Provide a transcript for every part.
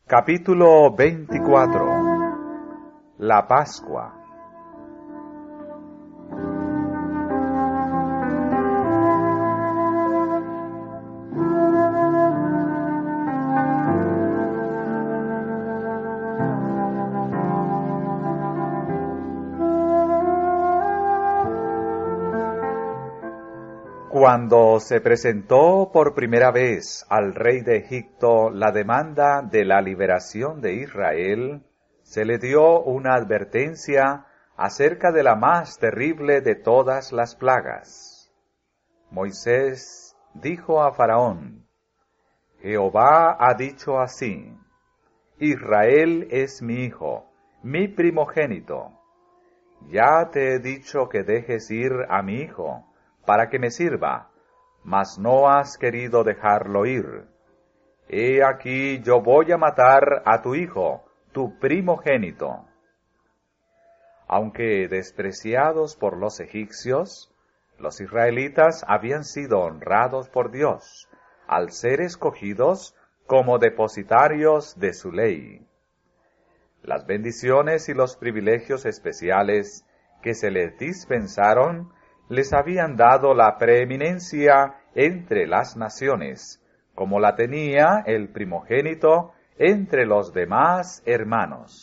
Capítulo 24. La Pascua. Cuando se presentó por primera vez al rey de Egipto la demanda de la liberación de Israel, se le dio una advertencia acerca de la más terrible de todas las plagas. Moisés dijo a Faraón: Jehová ha dicho así: Israel es mi hijo, mi primogénito. Ya te he dicho que dejes ir a mi hijo, para que me sirva, mas no has querido dejarlo ir. He aquí yo voy a matar a tu hijo, tu primogénito. Aunque despreciados por los egipcios, los israelitas habían sido honrados por Dios, al ser escogidos como depositarios de su ley. Las bendiciones y los privilegios especiales que se les dispensaron les habían dado la preeminencia entre las naciones, como la tenía el primogénito entre los demás hermanos.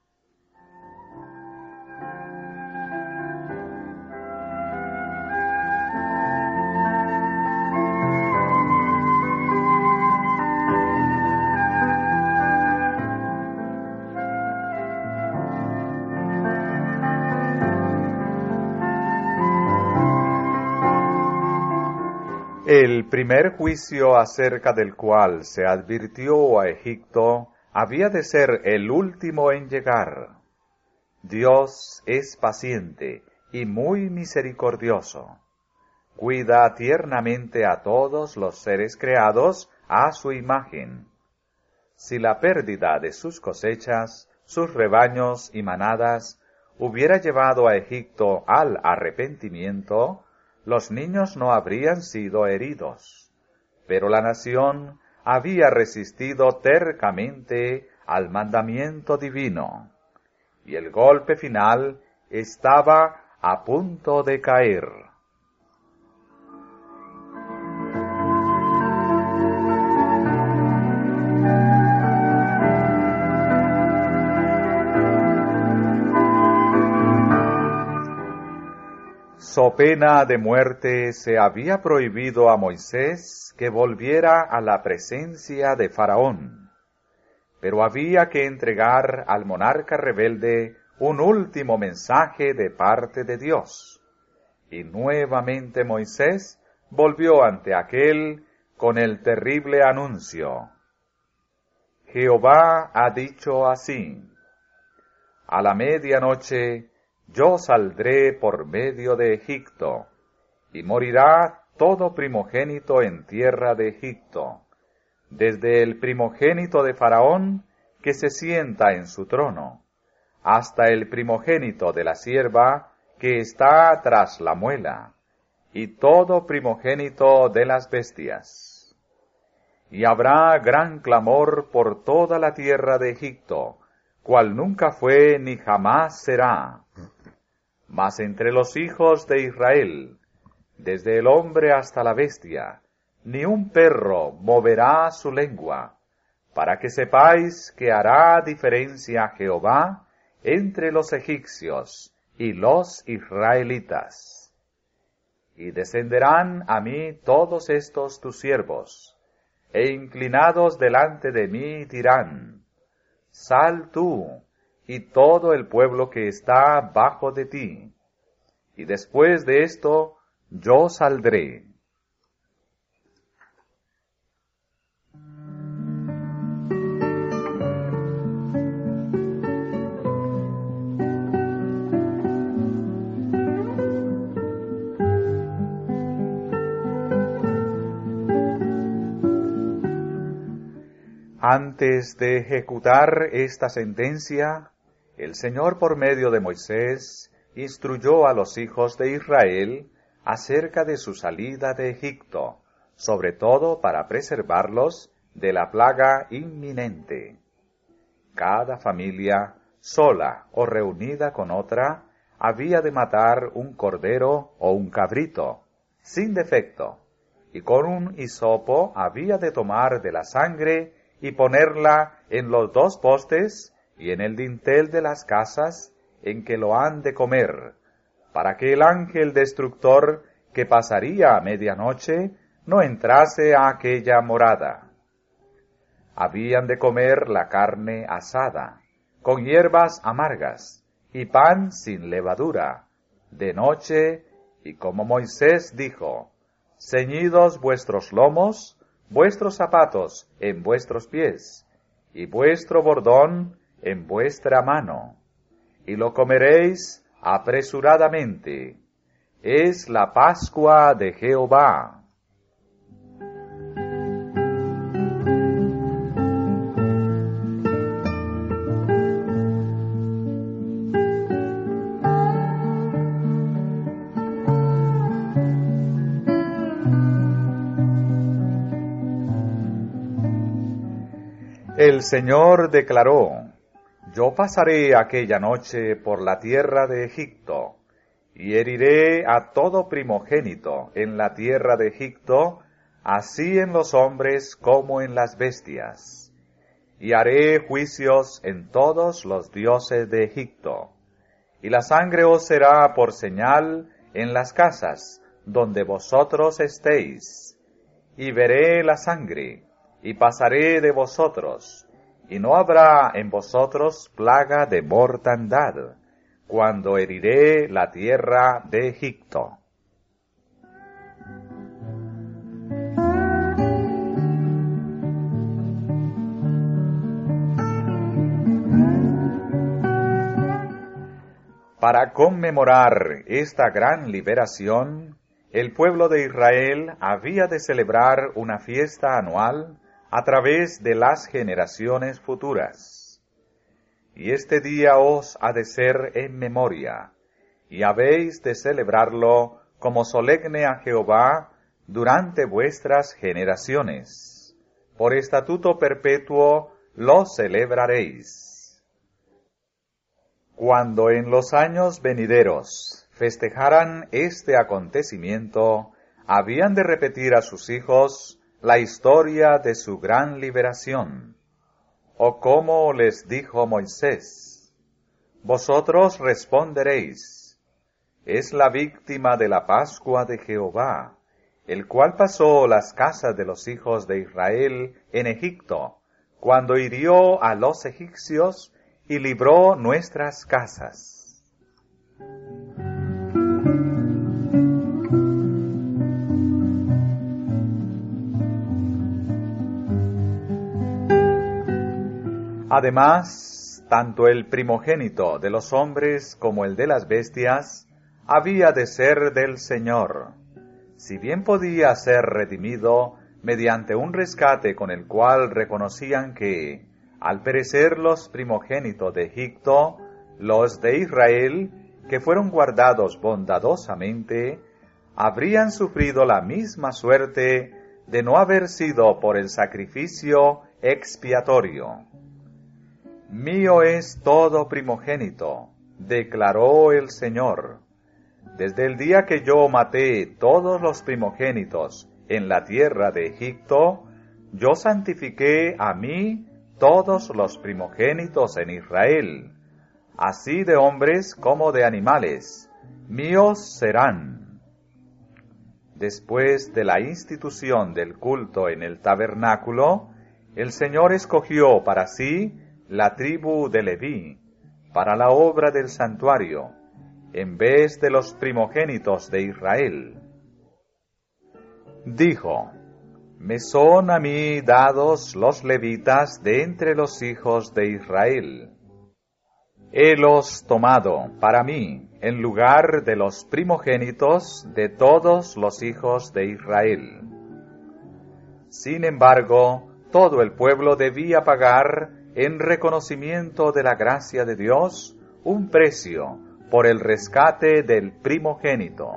El primer juicio acerca del cual se advirtió a Egipto había de ser el último en llegar. Dios es paciente y muy misericordioso. Cuida tiernamente a todos los seres creados a su imagen. Si la pérdida de sus cosechas, sus rebaños y manadas hubiera llevado a Egipto al arrepentimiento, los niños no habrían sido heridos, pero la nación había resistido tercamente al mandamiento divino, y el golpe final estaba a punto de caer. So pena de muerte se había prohibido a Moisés que volviera a la presencia de Faraón, pero había que entregar al monarca rebelde un último mensaje de parte de Dios, y nuevamente Moisés volvió ante aquél con el terrible anuncio: Jehová ha dicho así: a la medianoche yo saldré por medio de Egipto, y morirá todo primogénito en tierra de Egipto, desde el primogénito de Faraón, que se sienta en su trono, hasta el primogénito de la sierva, que está tras la muela, y todo primogénito de las bestias. Y habrá gran clamor por toda la tierra de Egipto, cual nunca fue ni jamás será. Mas entre los hijos de Israel, desde el hombre hasta la bestia, ni un perro moverá su lengua, para que sepáis que hará diferencia Jehová entre los egipcios y los israelitas. Y descenderán a mí todos estos tus siervos, e inclinados delante de mí dirán: Sal tú, y todo el pueblo que está bajo de ti, y después de esto yo saldré. Antes de ejecutar esta sentencia, el Señor por medio de Moisés instruyó a los hijos de Israel acerca de su salida de Egipto, sobre todo para preservarlos de la plaga inminente. Cada familia, sola o reunida con otra, había de matar un cordero o un cabrito, sin defecto, y con un hisopo había de tomar de la sangre y ponerla en los dos postes y en el dintel de las casas en que lo han de comer, para que el ángel destructor que pasaría a medianoche no entrase a aquella morada. Habían de comer la carne asada, con hierbas amargas, y pan sin levadura, de noche, y como Moisés dijo, ceñidos vuestros lomos, vuestros zapatos en vuestros pies, y vuestro bordón en vuestra mano, y lo comeréis apresuradamente. Es la Pascua de Jehová. El Señor declaró, yo pasaré aquella noche por la tierra de Egipto, y heriré a todo primogénito en la tierra de Egipto, así en los hombres como en las bestias. Y haré juicios en todos los dioses de Egipto, y la sangre os será por señal en las casas donde vosotros estéis. Y veré la sangre, y pasaré de vosotros, y no habrá en vosotros plaga de mortandad, cuando heriré la tierra de Egipto. Para conmemorar esta gran liberación, el pueblo de Israel había de celebrar una fiesta anual a través de las generaciones futuras. Y este día os ha de ser en memoria, y habéis de celebrarlo como solemne a Jehová durante vuestras generaciones. Por estatuto perpetuo lo celebraréis. Cuando en los años venideros festejaran este acontecimiento, habían de repetir a sus hijos la historia de su gran liberación, o como les dijo Moisés. Vosotros responderéis, es la víctima de la Pascua de Jehová, el cual pasó las casas de los hijos de Israel en Egipto, cuando hirió a los egipcios y libró nuestras casas. Además, tanto el primogénito de los hombres como el de las bestias había de ser del Señor, si bien podía ser redimido mediante un rescate con el cual reconocían que, al perecer los primogénitos de Egipto, los de Israel, que fueron guardados bondadosamente, habrían sufrido la misma suerte de no haber sido por el sacrificio expiatorio. Mío es todo primogénito, declaró el Señor. Desde el día que yo maté todos los primogénitos en la tierra de Egipto, yo santifiqué a mí todos los primogénitos en Israel, así de hombres como de animales, míos serán. Después de la institución del culto en el tabernáculo, el Señor escogió para sí la tribu de Leví, para la obra del santuario, en vez de los primogénitos de Israel. Dijo, me son a mí dados los levitas de entre los hijos de Israel. Helos tomado para mí en lugar de los primogénitos de todos los hijos de Israel. Sin embargo, todo el pueblo debía pagar en reconocimiento de la gracia de Dios un precio por el rescate del primogénito.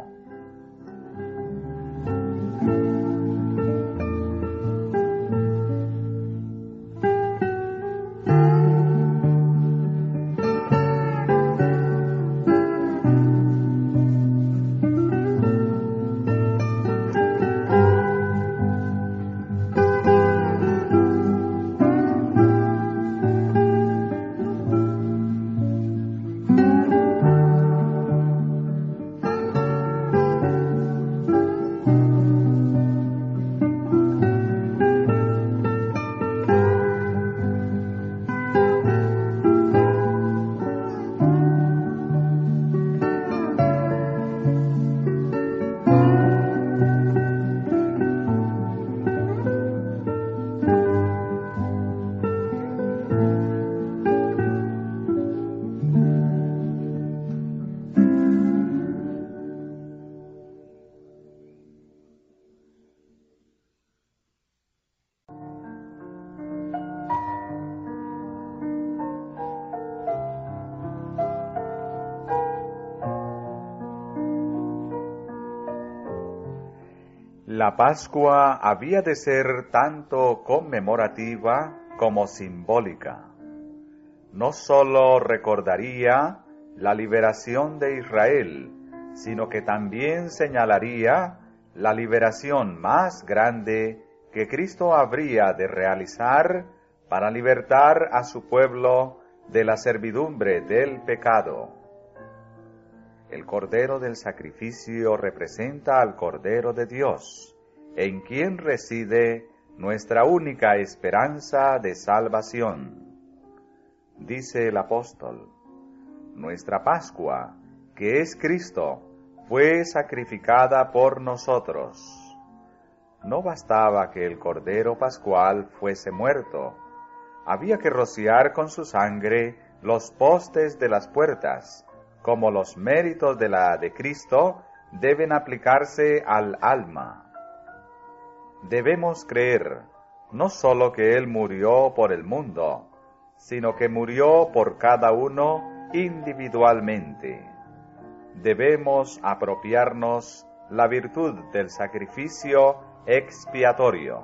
La Pascua había de ser tanto conmemorativa como simbólica. No sólo recordaría la liberación de Israel, sino que también señalaría la liberación más grande que Cristo habría de realizar para libertar a su pueblo de la servidumbre del pecado. El Cordero del Sacrificio representa al Cordero de Dios, en quien reside nuestra única esperanza de salvación. Dice el apóstol: nuestra Pascua, que es Cristo, fue sacrificada por nosotros. No bastaba que el Cordero Pascual fuese muerto, había que rociar con su sangre los postes de las puertas, como los méritos de la de Cristo deben aplicarse al alma. Debemos creer no sólo que Él murió por el mundo, sino que murió por cada uno individualmente. Debemos apropiarnos la virtud del sacrificio expiatorio.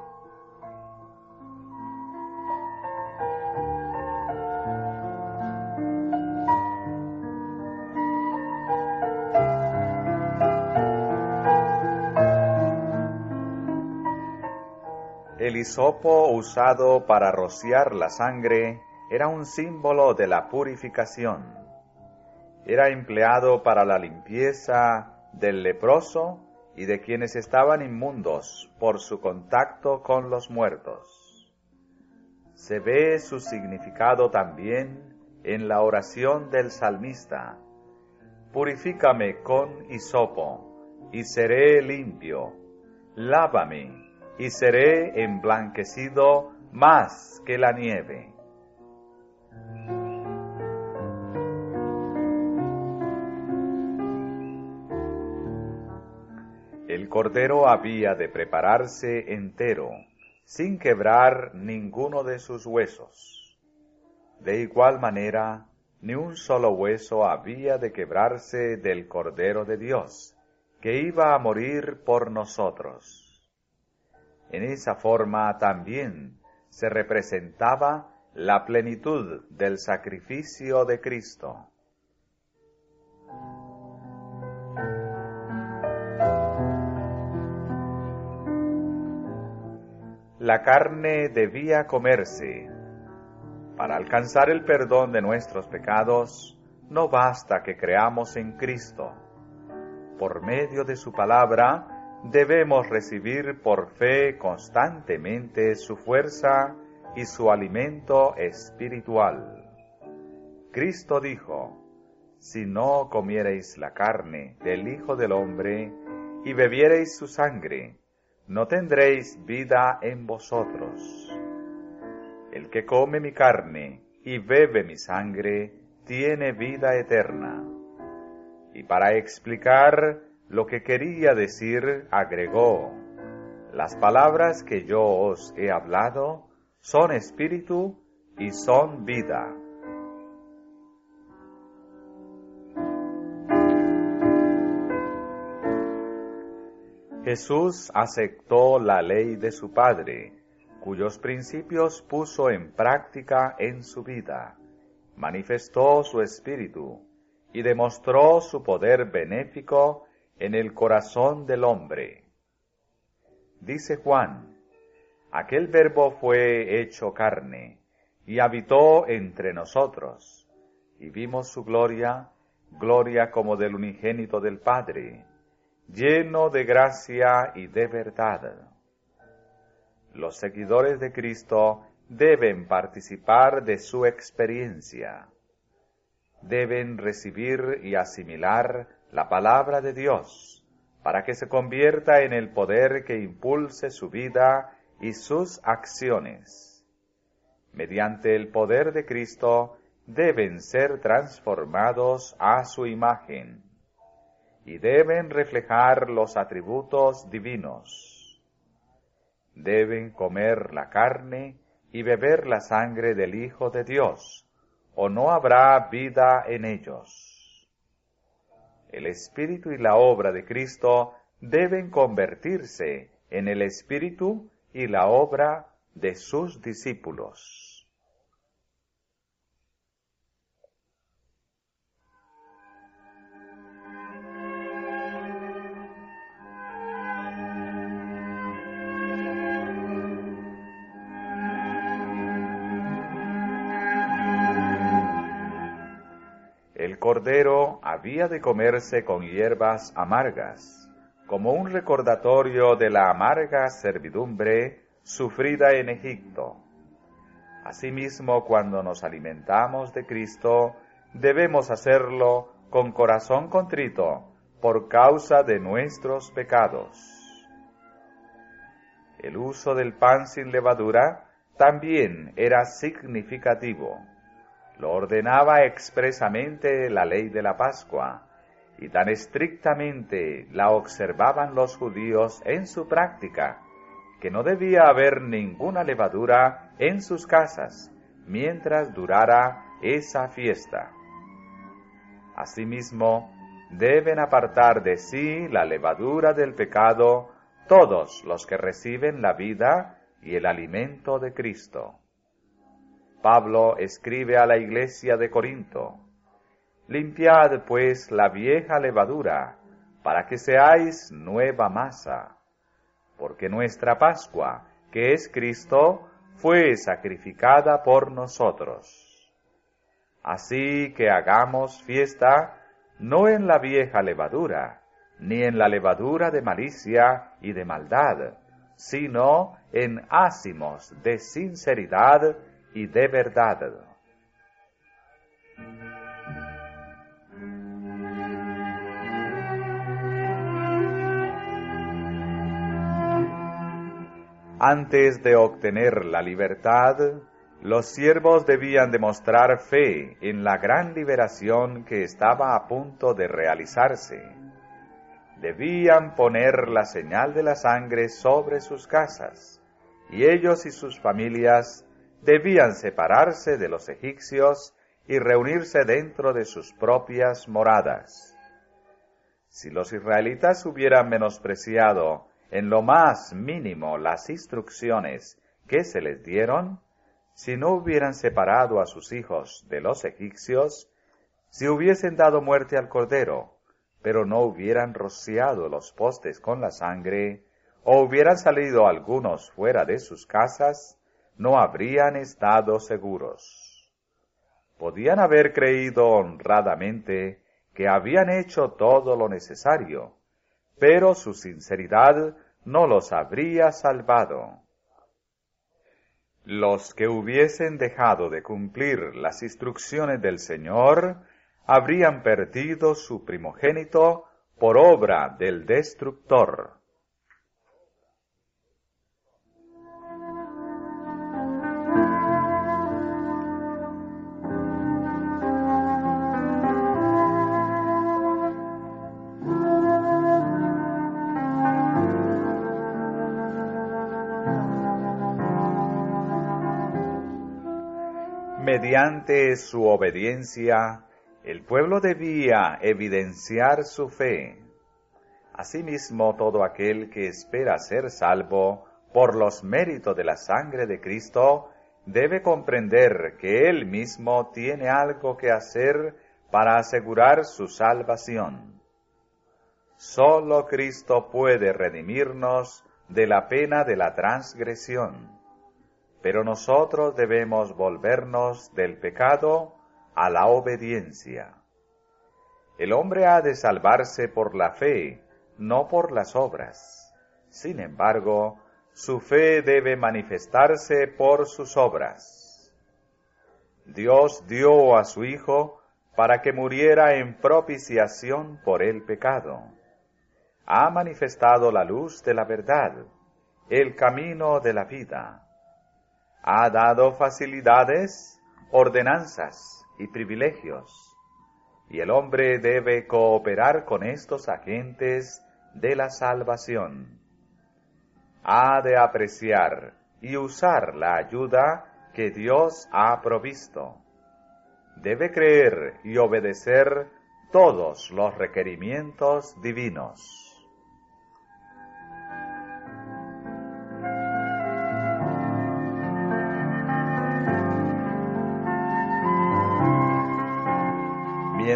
El hisopo usado para rociar la sangre era un símbolo de la purificación. Era empleado para la limpieza del leproso y de quienes estaban inmundos por su contacto con los muertos. Se ve su significado también en la oración del salmista: purifícame con hisopo, y seré limpio, lávame, y seré emblanquecido más que la nieve. El cordero había de prepararse entero, sin quebrar ninguno de sus huesos. De igual manera, ni un solo hueso había de quebrarse del Cordero de Dios, que iba a morir por nosotros. En esa forma también se representaba la plenitud del sacrificio de Cristo. La carne debía comerse. Para alcanzar el perdón de nuestros pecados, no basta que creamos en Cristo. Por medio de su palabra, debemos recibir por fe constantemente su fuerza y su alimento espiritual. Cristo dijo: si no comiereis la carne del Hijo del Hombre y bebiereis su sangre, no tendréis vida en vosotros. El que come mi carne y bebe mi sangre tiene vida eterna. Y para explicar lo que quería decir, agregó: las palabras que yo os he hablado son espíritu y son vida. Jesús aceptó la ley de su Padre, cuyos principios puso en práctica en su vida, manifestó su espíritu y demostró su poder benéfico en el corazón del hombre. Dice Juan: aquel Verbo fue hecho carne y habitó entre nosotros, y vimos su gloria, gloria como del unigénito del Padre, lleno de gracia y de verdad. Los seguidores de Cristo deben participar de su experiencia. Deben recibir y asimilar la palabra de Dios, para que se convierta en el poder que impulse su vida y sus acciones. Mediante el poder de Cristo deben ser transformados a su imagen y deben reflejar los atributos divinos. Deben comer la carne y beber la sangre del Hijo de Dios, o no habrá vida en ellos. El Espíritu y la obra de Cristo deben convertirse en el espíritu y la obra de sus discípulos. El cordero había de comerse con hierbas amargas, como un recordatorio de la amarga servidumbre sufrida en Egipto. Asimismo, cuando nos alimentamos de Cristo, debemos hacerlo con corazón contrito por causa de nuestros pecados. El uso del pan sin levadura también era significativo. Lo ordenaba expresamente la ley de la Pascua, y tan estrictamente la observaban los judíos en su práctica, que no debía haber ninguna levadura en sus casas, mientras durara esa fiesta. Asimismo, deben apartar de sí la levadura del pecado todos los que reciben la vida y el alimento de Cristo. Pablo escribe a la iglesia de Corinto: «Limpiad pues la vieja levadura, para que seáis nueva masa, porque nuestra Pascua, que es Cristo, fue sacrificada por nosotros. Así que hagamos fiesta, no en la vieja levadura, ni en la levadura de malicia y de maldad, sino en ázimos de sinceridad y de verdad». Antes de obtener la libertad, los siervos debían demostrar fe en la gran liberación que estaba a punto de realizarse. Debían poner la señal de la sangre sobre sus casas, y ellos y sus familias debían separarse de los egipcios y reunirse dentro de sus propias moradas. Si los israelitas hubieran menospreciado en lo más mínimo las instrucciones que se les dieron, si no hubieran separado a sus hijos de los egipcios, si hubiesen dado muerte al cordero, pero no hubieran rociado los postes con la sangre, o hubieran salido algunos fuera de sus casas, no habrían estado seguros. Podían haber creído honradamente que habían hecho todo lo necesario, pero su sinceridad no los habría salvado. Los que hubiesen dejado de cumplir las instrucciones del Señor habrían perdido su primogénito por obra del destructor. Mediante su obediencia, el pueblo debía evidenciar su fe. Asimismo, todo aquel que espera ser salvo por los méritos de la sangre de Cristo debe comprender que él mismo tiene algo que hacer para asegurar su salvación. Solo Cristo puede redimirnos de la pena de la transgresión. Pero nosotros debemos volvernos del pecado a la obediencia. El hombre ha de salvarse por la fe, no por las obras. Sin embargo, su fe debe manifestarse por sus obras. Dios dio a su Hijo para que muriera en propiciación por el pecado. Ha manifestado la luz de la verdad, el camino de la vida. Ha dado facilidades, ordenanzas y privilegios, y el hombre debe cooperar con estos agentes de la salvación. Ha de apreciar y usar la ayuda que Dios ha provisto. Debe creer y obedecer todos los requerimientos divinos.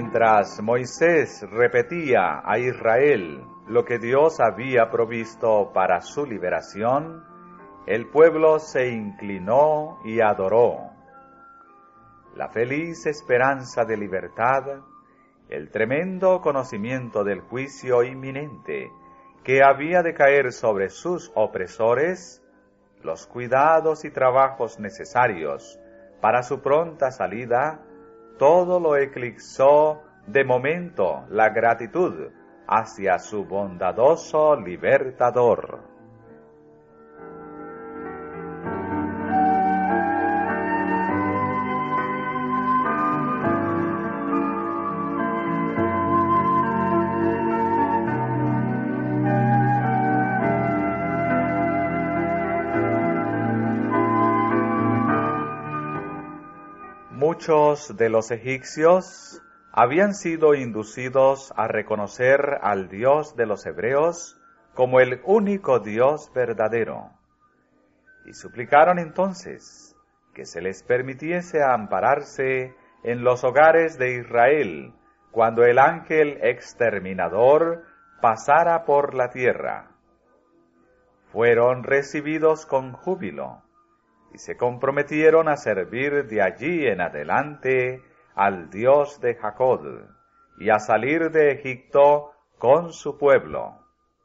Mientras Moisés repetía a Israel lo que Dios había provisto para su liberación, el pueblo se inclinó y adoró. La feliz esperanza de libertad, el tremendo conocimiento del juicio inminente que había de caer sobre sus opresores, los cuidados y trabajos necesarios para su pronta salida, todo lo eclipsó de momento la gratitud hacia su bondadoso libertador. Muchos de los egipcios habían sido inducidos a reconocer al Dios de los hebreos como el único Dios verdadero, y suplicaron entonces que se les permitiese ampararse en los hogares de Israel cuando el ángel exterminador pasara por la tierra. Fueron recibidos con júbilo, y se comprometieron a servir de allí en adelante al Dios de Jacob, y a salir de Egipto con su pueblo.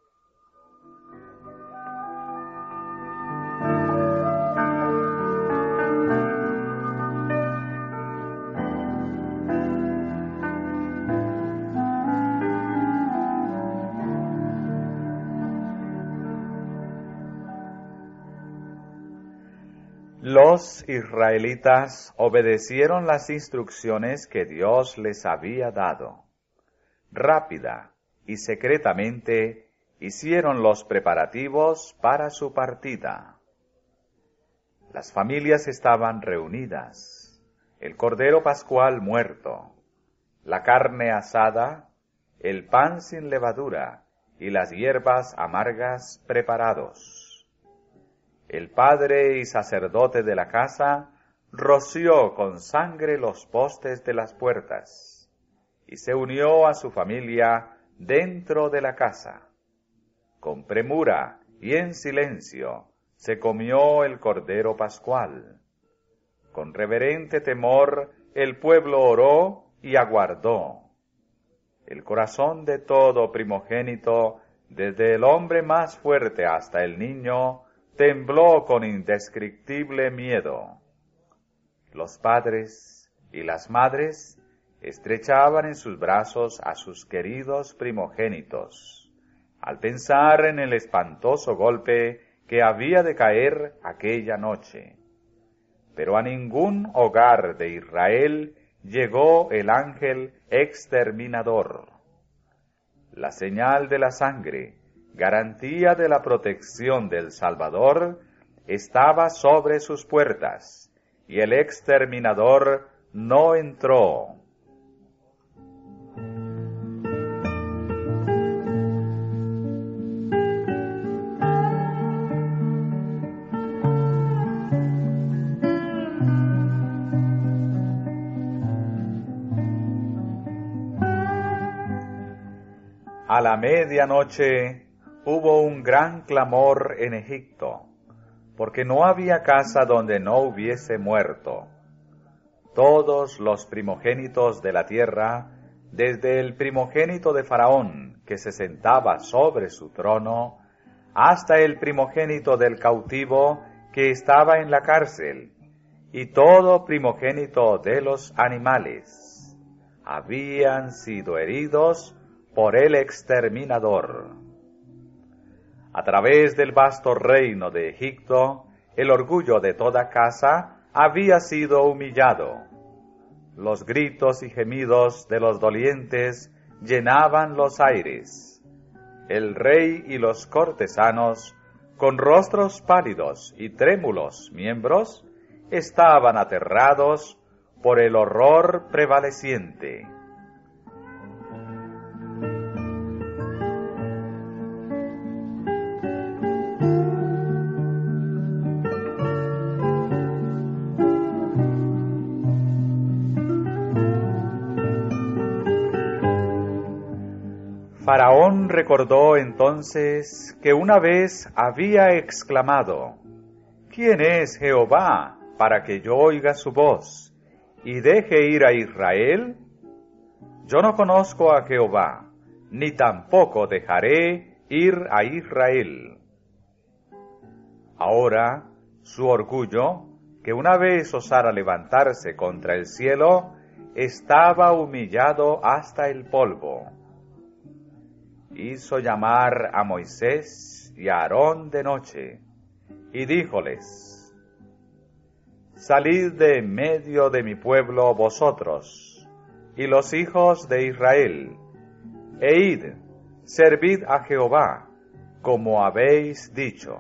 Los israelitas obedecieron las instrucciones que Dios les había dado. Rápida y secretamente hicieron los preparativos para su partida. Las familias estaban reunidas, el cordero pascual muerto, la carne asada, el pan sin levadura y las hierbas amargas preparados. El padre y sacerdote de la casa roció con sangre los postes de las puertas y se unió a su familia dentro de la casa. Con premura y en silencio se comió el cordero pascual. Con reverente temor el pueblo oró y aguardó. El corazón de todo primogénito, desde el hombre más fuerte hasta el niño, tembló con indescriptible miedo. Los padres y las madres estrechaban en sus brazos a sus queridos primogénitos, al pensar en el espantoso golpe que había de caer aquella noche. Pero a ningún hogar de Israel llegó el ángel exterminador. La señal de la sangre, garantía de la protección del Salvador, estaba sobre sus puertas, y el exterminador no entró. A la medianoche hubo un gran clamor en Egipto, porque no había casa donde no hubiese muerto. Todos los primogénitos de la tierra, desde el primogénito de Faraón, que se sentaba sobre su trono, hasta el primogénito del cautivo que estaba en la cárcel, y todo primogénito de los animales, habían sido heridos por el exterminador. A través del vasto reino de Egipto, el orgullo de toda casa había sido humillado. Los gritos y gemidos de los dolientes llenaban los aires. El rey y los cortesanos, con rostros pálidos y trémulos miembros, estaban aterrados por el horror prevaleciente. Faraón recordó entonces que una vez había exclamado: ¿Quién es Jehová para que yo oiga su voz y deje ir a Israel? Yo no conozco a Jehová, ni tampoco dejaré ir a Israel. Ahora, su orgullo, que una vez osara levantarse contra el cielo, estaba humillado hasta el polvo. Hizo llamar a Moisés y a Aarón de noche, y díjoles: Salid de en medio de mi pueblo vosotros, y los hijos de Israel, e id, servid a Jehová, como habéis dicho.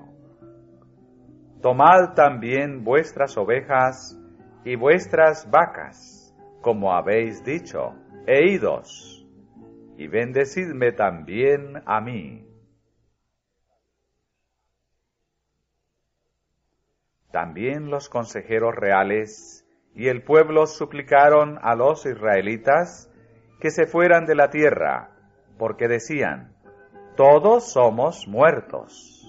Tomad también vuestras ovejas y vuestras vacas, como habéis dicho, e idos, y bendecidme también a mí. También los consejeros reales y el pueblo suplicaron a los israelitas que se fueran de la tierra, porque decían: todos somos muertos.